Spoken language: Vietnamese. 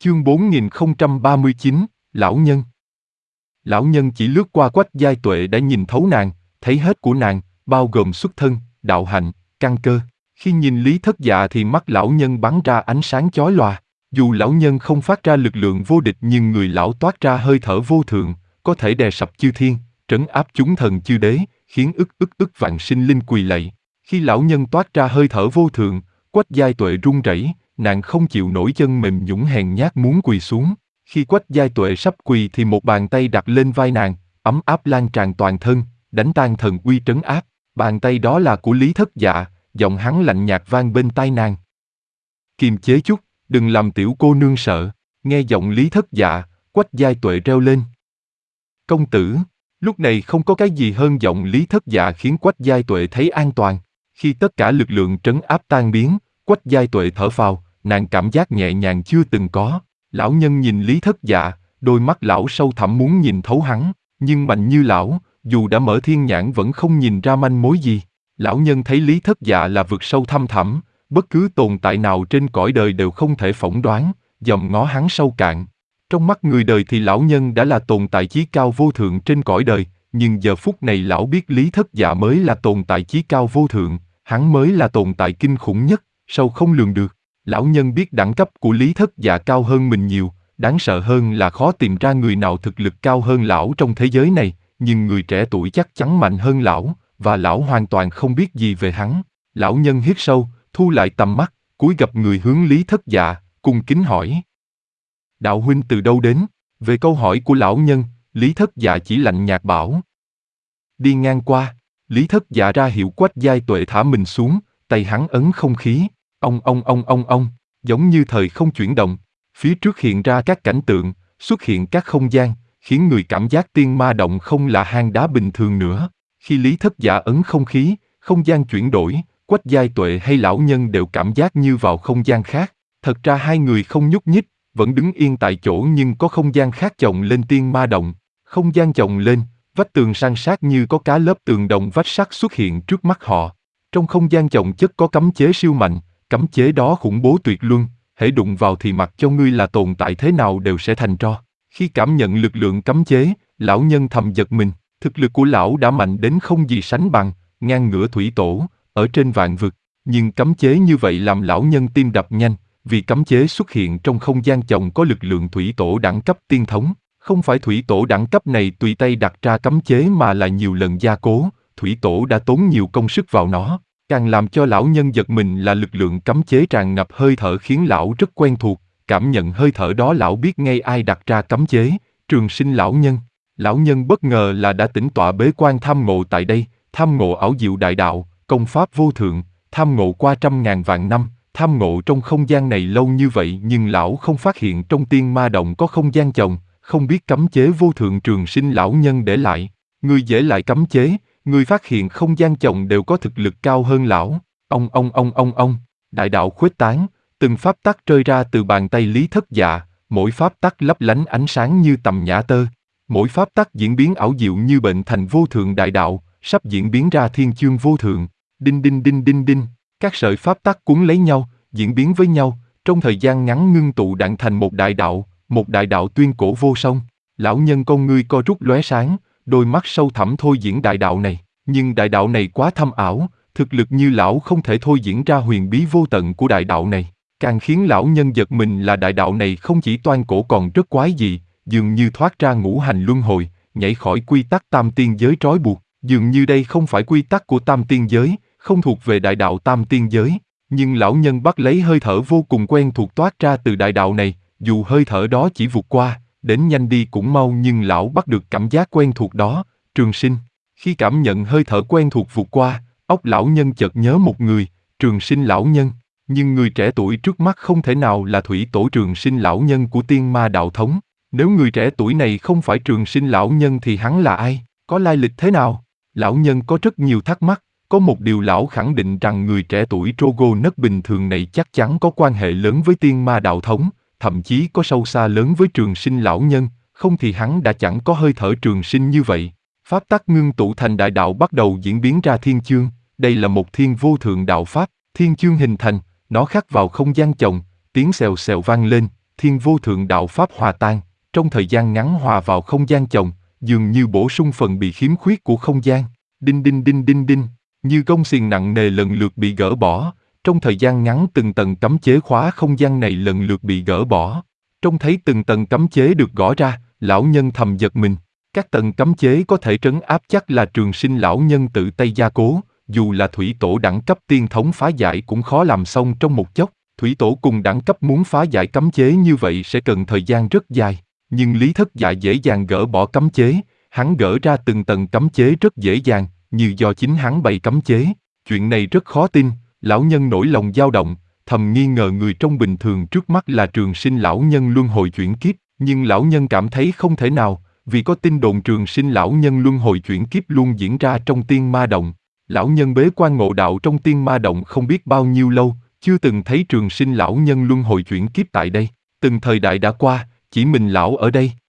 Chương 4039, Lão Nhân. Lão Nhân chỉ lướt qua Quách Giai Tuệ đã nhìn thấu nàng, thấy hết của nàng, bao gồm xuất thân, đạo hạnh, căn cơ. Khi nhìn Lý Thất Dạ thì mắt lão nhân bắn ra ánh sáng chói lòa. Dù lão nhân không phát ra lực lượng vô địch nhưng người lão toát ra hơi thở vô thượng, có thể đè sập chư thiên, trấn áp chúng thần chư đế, khiến ức vạn sinh linh quỳ lạy. Khi lão nhân toát ra hơi thở vô thượng, Quách Giai Tuệ run rẩy, nàng không chịu nổi, chân mềm nhũn hèn nhát muốn quỳ xuống. Khi Quách Giai Tuệ sắp quỳ thì một bàn tay đặt lên vai nàng, ấm áp lan tràn toàn thân, đánh tan thần uy trấn áp. Bàn tay đó là của Lý Thất Dạ, giọng hắn lạnh nhạt vang bên tai nàng. Kiềm chế chút, đừng làm tiểu cô nương sợ. Nghe giọng Lý Thất Dạ, Quách Giai Tuệ reo lên. Công tử. Lúc này không có cái gì hơn giọng Lý Thất Dạ khiến Quách Giai Tuệ thấy an toàn. Khi tất cả lực lượng trấn áp tan biến, Quách Giai Tuệ thở phào, nàng cảm giác nhẹ nhàng chưa từng có. Lão nhân nhìn Lý Thất Dạ, đôi mắt lão sâu thẳm muốn nhìn thấu hắn, nhưng mạnh như lão, dù đã mở thiên nhãn vẫn không nhìn ra manh mối gì. Lão nhân thấy Lý Thất Dạ là vực sâu thăm thẳm, bất cứ tồn tại nào trên cõi đời đều không thể phỏng đoán, dòm ngó hắn sâu cạn. Trong mắt người đời thì lão nhân đã là tồn tại chí cao vô thượng trên cõi đời, nhưng giờ phút này lão biết Lý Thất Dạ mới là tồn tại chí cao vô thượng, hắn mới là tồn tại kinh khủng nhất, sâu không lường được. Lão nhân biết đẳng cấp của Lý Thất Dạ cao hơn mình nhiều, đáng sợ hơn là khó tìm ra người nào thực lực cao hơn lão trong thế giới này, nhưng người trẻ tuổi chắc chắn mạnh hơn lão, và lão hoàn toàn không biết gì về hắn. Lão nhân hít sâu, thu lại tầm mắt, cúi gập người hướng Lý Thất Dạ, cung kính hỏi. Đạo huynh từ đâu đến? Về câu hỏi của lão nhân, Lý Thất Dạ chỉ lạnh nhạt bảo. Đi ngang qua. Lý Thất Dạ ra hiệu Quách Giai Tuệ thả mình xuống, tay hắn ấn không khí, ông, giống như thời không chuyển động. Phía trước hiện ra các cảnh tượng, xuất hiện các không gian, khiến người cảm giác tiên ma động không là hang đá bình thường nữa. Khi Lý Thất Dạ ấn không khí, không gian chuyển đổi, Quách Giai Tuệ hay lão nhân đều cảm giác như vào không gian khác. Thật ra hai người không nhúc nhích, vẫn đứng yên tại chỗ, nhưng có không gian khác chồng lên tiên ma động. Không gian chồng lên, vách tường san sát như có cá lớp tường đồng vách sắt xuất hiện trước mắt họ. Trong không gian chồng chất có cấm chế siêu mạnh, cấm chế đó khủng bố tuyệt luân, hễ đụng vào thì mặc cho ngươi là tồn tại thế nào đều sẽ thành tro. Khi cảm nhận lực lượng cấm chế, lão nhân thầm giật mình, thực lực của lão đã mạnh đến không gì sánh bằng, ngang ngửa thủy tổ, ở trên vạn vực. Nhưng cấm chế như vậy làm lão nhân tim đập nhanh, vì cấm chế xuất hiện trong không gian chồng có lực lượng thủy tổ đẳng cấp tiên thống. Không phải thủy tổ đẳng cấp này tùy tay đặt ra cấm chế mà là nhiều lần gia cố, thủy tổ đã tốn nhiều công sức vào nó. Càng làm cho lão nhân giật mình là lực lượng cấm chế tràn ngập hơi thở khiến lão rất quen thuộc, cảm nhận hơi thở đó lão biết ngay ai đặt ra cấm chế, Trường Sinh lão nhân. Lão nhân bất ngờ là đã tĩnh tọa bế quan tham ngộ tại đây, tham ngộ ảo diệu đại đạo, công pháp vô thượng, tham ngộ qua trăm ngàn vạn năm, tham ngộ trong không gian này lâu như vậy nhưng lão không phát hiện trong tiên ma động có không gian chồng, không biết cấm chế vô thượng Trường Sinh lão nhân để lại. Người để lại cấm chế, người phát hiện không gian chồng đều có thực lực cao hơn lão. Ông, đại đạo khuếch tán, từng pháp tắc rơi ra từ bàn tay Lý Thất Dạ, mỗi pháp tắc lấp lánh ánh sáng như tầm nhã tơ. Mỗi pháp tắc diễn biến ảo diệu như bệnh thành vô thượng đại đạo, sắp diễn biến ra thiên chương vô thượng. Đinh đinh đinh đinh đinh, các sợi pháp tắc cuốn lấy nhau, diễn biến với nhau, trong thời gian ngắn ngưng tụ đạn thành một đại đạo tuyên cổ vô song. Lão nhân con ngươi co rút lóe sáng, đôi mắt sâu thẳm thôi diễn đại đạo này, nhưng đại đạo này quá thâm ảo, thực lực như lão không thể thôi diễn ra huyền bí vô tận của đại đạo này. Càng khiến lão nhân giật mình là đại đạo này không chỉ toan cổ còn rất quái dị, dường như thoát ra ngũ hành luân hồi, nhảy khỏi quy tắc tam tiên giới trói buộc, dường như đây không phải quy tắc của tam tiên giới, không thuộc về đại đạo tam tiên giới, nhưng lão nhân bắt lấy hơi thở vô cùng quen thuộc toát ra từ đại đạo này, dù hơi thở đó chỉ vụt qua, đến nhanh đi cũng mau nhưng lão bắt được cảm giác quen thuộc đó, Trường Sinh. Khi cảm nhận hơi thở quen thuộc vụt qua, óc lão nhân chợt nhớ một người, Trường Sinh lão nhân, nhưng người trẻ tuổi trước mắt không thể nào là thủy tổ Trường Sinh lão nhân của tiên ma đạo thống. Nếu người trẻ tuổi này không phải Trường Sinh lão nhân thì hắn là ai, có lai lịch thế nào? Lão nhân có rất nhiều thắc mắc, có một điều lão khẳng định rằng người trẻ tuổi Trogo nấc bình thường này chắc chắn có quan hệ lớn với tiên ma đạo thống, thậm chí có sâu xa lớn với Trường Sinh lão nhân, không thì hắn đã chẳng có hơi thở trường sinh như vậy. Pháp tắc ngưng tụ thành đại đạo bắt đầu diễn biến ra thiên chương, đây là một thiên vô thượng đạo pháp, thiên chương hình thành, nó khắc vào không gian chồng, tiếng xèo xèo vang lên, thiên vô thượng đạo pháp hòa tan, trong thời gian ngắn hòa vào không gian chồng, dường như bổ sung phần bị khiếm khuyết của không gian. Đinh đinh đinh đinh đinh, như gông xiềng nặng nề lần lượt bị gỡ bỏ, trong thời gian ngắn từng tầng cấm chế khóa không gian này lần lượt bị gỡ bỏ. Trông thấy từng tầng cấm chế được gõ ra, lão nhân thầm giật mình. Các tầng cấm chế có thể trấn áp chắc là Trường Sinh lão nhân tự tay gia cố, dù là thủy tổ đẳng cấp tiên thống phá giải cũng khó làm xong trong một chốc. Thủy tổ cùng đẳng cấp muốn phá giải cấm chế như vậy sẽ cần thời gian rất dài, nhưng Lý Thất Dạ dễ dàng gỡ bỏ cấm chế, hắn gỡ ra từng tầng cấm chế rất dễ dàng, như do chính hắn bày cấm chế. Chuyện này rất khó tin, lão nhân nổi lòng dao động, thầm nghi ngờ người trong bình thường trước mắt là Trường Sinh lão nhân luân hồi chuyển kiếp, nhưng lão nhân cảm thấy không thể nào, vì có tin đồn Trường Sinh lão nhân luân hồi chuyển kiếp luôn diễn ra trong Tiên Ma Động. Lão nhân bế quan ngộ đạo trong Tiên Ma Động không biết bao nhiêu lâu, chưa từng thấy Trường Sinh lão nhân luân hồi chuyển kiếp tại đây. Từng thời đại đã qua, chỉ mình lão ở đây.